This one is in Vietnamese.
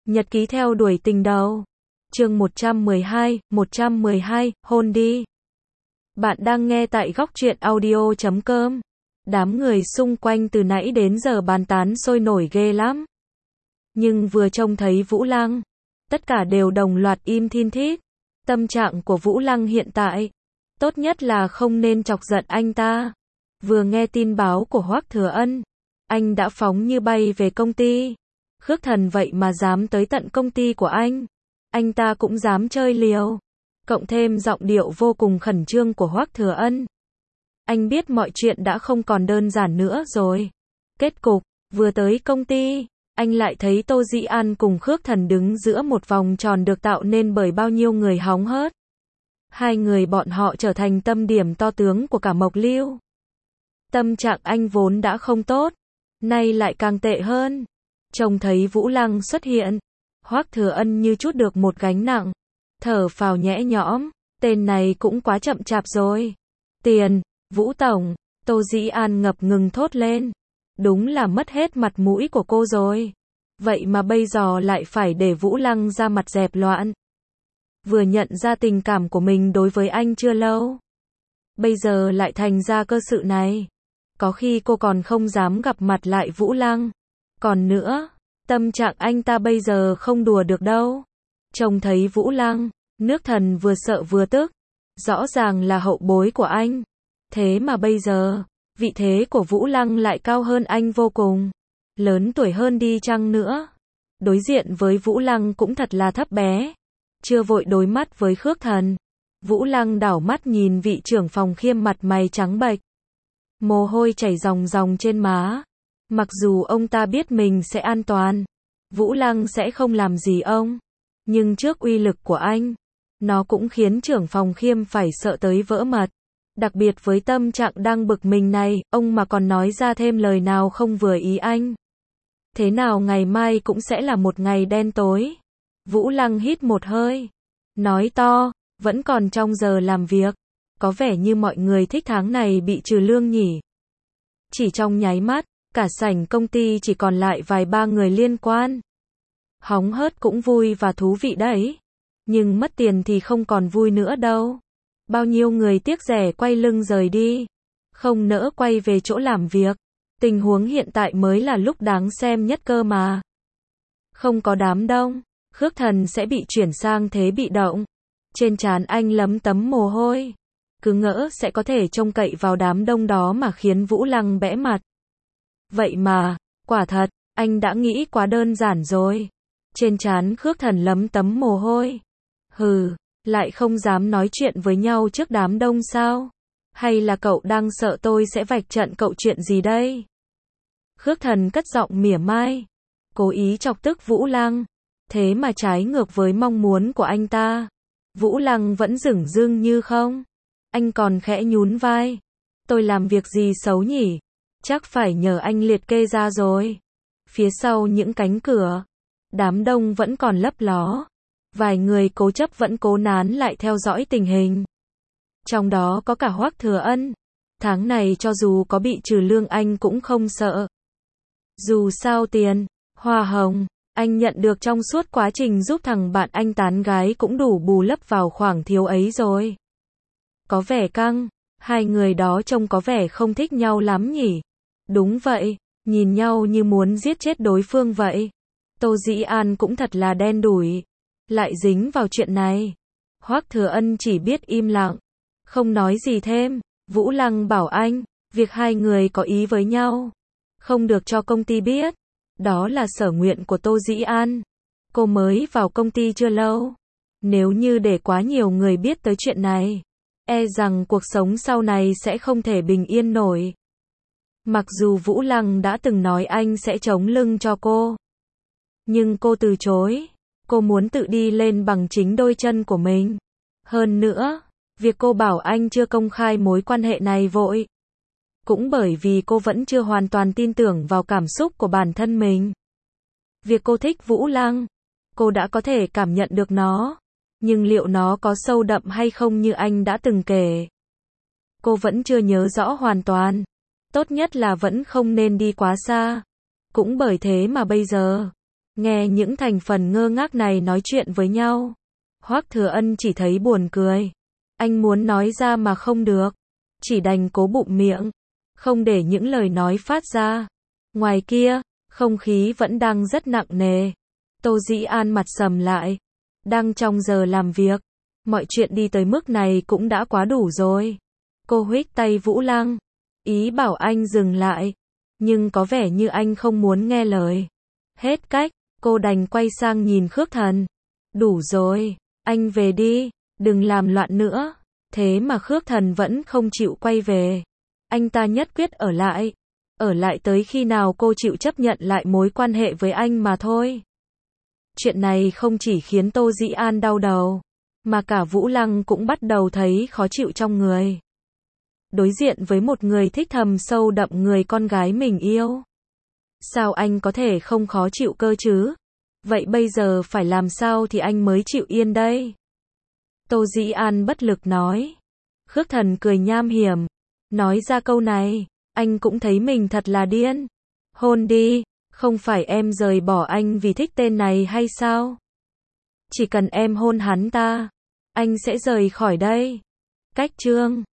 Nhật ký theo đuổi tình đầu. Chương 112, hôn đi. Bạn đang nghe tại góc truyện audio.com. Đám người xung quanh từ nãy đến giờ bàn tán sôi nổi ghê lắm. Nhưng vừa trông thấy Vũ Lăng, tất cả đều đồng loạt im thin thít. Tâm trạng của Vũ Lăng hiện tại, tốt nhất là không nên chọc giận anh ta. Vừa nghe tin báo của Hoắc Thừa Ân, anh đã phóng như bay về công ty. Khước Thần vậy mà dám tới tận công ty của anh ta cũng dám chơi liều. Cộng thêm giọng điệu vô cùng khẩn trương của Hoắc Thừa Ân. Anh biết mọi chuyện đã không còn đơn giản nữa rồi. Kết cục, vừa tới công ty, anh lại thấy Tô Dĩ An cùng Khước Thần đứng giữa một vòng tròn được tạo nên bởi bao nhiêu người hóng hớt. Hai người bọn họ trở thành tâm điểm to tướng của cả Mộc Lưu. Tâm trạng anh vốn đã không tốt, nay lại càng tệ hơn. Trông thấy Vũ Lăng xuất hiện, Hoắc Thừa Ân như trút được một gánh nặng, thở phào nhẹ nhõm, tên này cũng quá chậm chạp rồi. Tiền, Vũ Tổng, Tô Dĩ An ngập ngừng thốt lên. Đúng là mất hết mặt mũi của cô rồi. Vậy mà bây giờ lại phải để Vũ Lăng ra mặt dẹp loạn. Vừa nhận ra tình cảm của mình đối với anh chưa lâu, bây giờ lại thành ra cơ sự này. Có khi cô còn không dám gặp mặt lại Vũ Lăng. Còn nữa, tâm trạng anh ta bây giờ không đùa được đâu. Trông thấy Vũ Lăng, Nước Thần vừa sợ vừa tức. Rõ ràng là hậu bối của anh. Thế mà bây giờ, vị thế của Vũ Lăng lại cao hơn anh vô cùng. Lớn tuổi hơn đi chăng nữa. Đối diện với Vũ Lăng cũng thật là thấp bé. Chưa vội đối mắt với Khước Thần, Vũ Lăng đảo mắt nhìn vị trưởng phòng Khiêm mặt mày trắng bệch. Mồ hôi chảy ròng ròng trên má. Mặc dù ông ta biết mình sẽ an toàn, Vũ Lăng sẽ không làm gì ông. Nhưng trước uy lực của anh, nó cũng khiến trưởng phòng Khiêm phải sợ tới vỡ mật. Đặc biệt với tâm trạng đang bực mình này, ông mà còn nói ra thêm lời nào không vừa ý anh. Thế nào ngày mai cũng sẽ là một ngày đen tối. Vũ Lăng hít một hơi, nói to, vẫn còn trong giờ làm việc. Có vẻ như mọi người thích tháng này bị trừ lương nhỉ. Chỉ trong nháy mắt, cả sảnh công ty chỉ còn lại vài ba người liên quan. Hóng hớt cũng vui và thú vị đấy. Nhưng mất tiền thì không còn vui nữa đâu. Bao nhiêu người tiếc rẻ quay lưng rời đi. Không nỡ quay về chỗ làm việc. Tình huống hiện tại mới là lúc đáng xem nhất cơ mà. Không có đám đông, Khước Thần sẽ bị chuyển sang thế bị động. Trên trán anh lấm tấm mồ hôi. Cứ ngỡ sẽ có thể trông cậy vào đám đông đó mà khiến Vũ Lăng bẽ mặt. Vậy mà, quả thật, anh đã nghĩ quá đơn giản rồi. Trên trán Khước Thần lấm tấm mồ hôi. Hừ, lại không dám nói chuyện với nhau trước đám đông sao? Hay là cậu đang sợ tôi sẽ vạch trận cậu chuyện gì đây? Khước Thần cất giọng mỉa mai, cố ý chọc tức Vũ Lăng. Thế mà trái ngược với mong muốn của anh ta, Vũ Lăng vẫn dửng dưng như không. Anh còn khẽ nhún vai. Tôi làm việc gì xấu nhỉ? Chắc phải nhờ anh liệt kê ra rồi. Phía sau những cánh cửa, đám đông vẫn còn lấp ló. Vài người cố chấp vẫn cố nán lại theo dõi tình hình. Trong đó có cả Hoắc Thừa Ân. Tháng này cho dù có bị trừ lương anh cũng không sợ. Dù sao tiền, hoa hồng, anh nhận được trong suốt quá trình giúp thằng bạn anh tán gái cũng đủ bù lấp vào khoảng thiếu ấy rồi. Có vẻ căng, hai người đó trông có vẻ không thích nhau lắm nhỉ? Đúng vậy, nhìn nhau như muốn giết chết đối phương vậy. Tô Dĩ An cũng thật là đen đủi, lại dính vào chuyện này. Hoắc Thừa Ân chỉ biết im lặng, không nói gì thêm. Vũ Lăng bảo anh, việc hai người có ý với nhau, không được cho công ty biết. Đó là sở nguyện của Tô Dĩ An. Cô mới vào công ty chưa lâu. Nếu như để quá nhiều người biết tới chuyện này, e rằng cuộc sống sau này sẽ không thể bình yên nổi. Mặc dù Vũ Lăng đã từng nói anh sẽ chống lưng cho cô, nhưng cô từ chối. Cô muốn tự đi lên bằng chính đôi chân của mình. Hơn nữa, việc cô bảo anh chưa công khai mối quan hệ này vội, cũng bởi vì cô vẫn chưa hoàn toàn tin tưởng vào cảm xúc của bản thân mình. Việc cô thích Vũ Lăng, cô đã có thể cảm nhận được nó. Nhưng liệu nó có sâu đậm hay không như anh đã từng kể? Cô vẫn chưa nhớ rõ hoàn toàn. Tốt nhất là vẫn không nên đi quá xa. Cũng bởi thế mà bây giờ, Nghe những thành phần ngơ ngác này nói chuyện với nhau, Hoắc Thừa Ân chỉ thấy buồn cười. Anh muốn nói ra mà không được, chỉ đành cố bụng miệng, không để những lời nói phát ra. Ngoài kia, không khí vẫn đang rất nặng nề. Tô Dĩ An mặt sầm lại, đang trong giờ làm việc, mọi chuyện đi tới mức này cũng đã quá đủ rồi. Cô huých tay Vũ Lăng, ý bảo anh dừng lại, nhưng có vẻ như anh không muốn nghe lời. Hết cách, cô đành quay sang nhìn Khước Thần. Đủ rồi, anh về đi, đừng làm loạn nữa. Thế mà Khước Thần vẫn không chịu quay về. Anh ta nhất quyết ở lại tới khi nào cô chịu chấp nhận lại mối quan hệ với anh mà thôi. Chuyện này không chỉ khiến Tô Dĩ An đau đầu, mà cả Vũ Lăng cũng bắt đầu thấy khó chịu trong người. Đối diện với một người thích thầm sâu đậm người con gái mình yêu, sao anh có thể không khó chịu cơ chứ? Vậy bây giờ phải làm sao thì anh mới chịu yên đây? Tô Dĩ An bất lực nói. Khước Thần cười nham hiểm, nói ra câu này, anh cũng thấy mình thật là điên. Hôn đi, không phải em rời bỏ anh vì thích tên này hay sao? Chỉ cần em hôn hắn ta, anh sẽ rời khỏi đây. Cách chương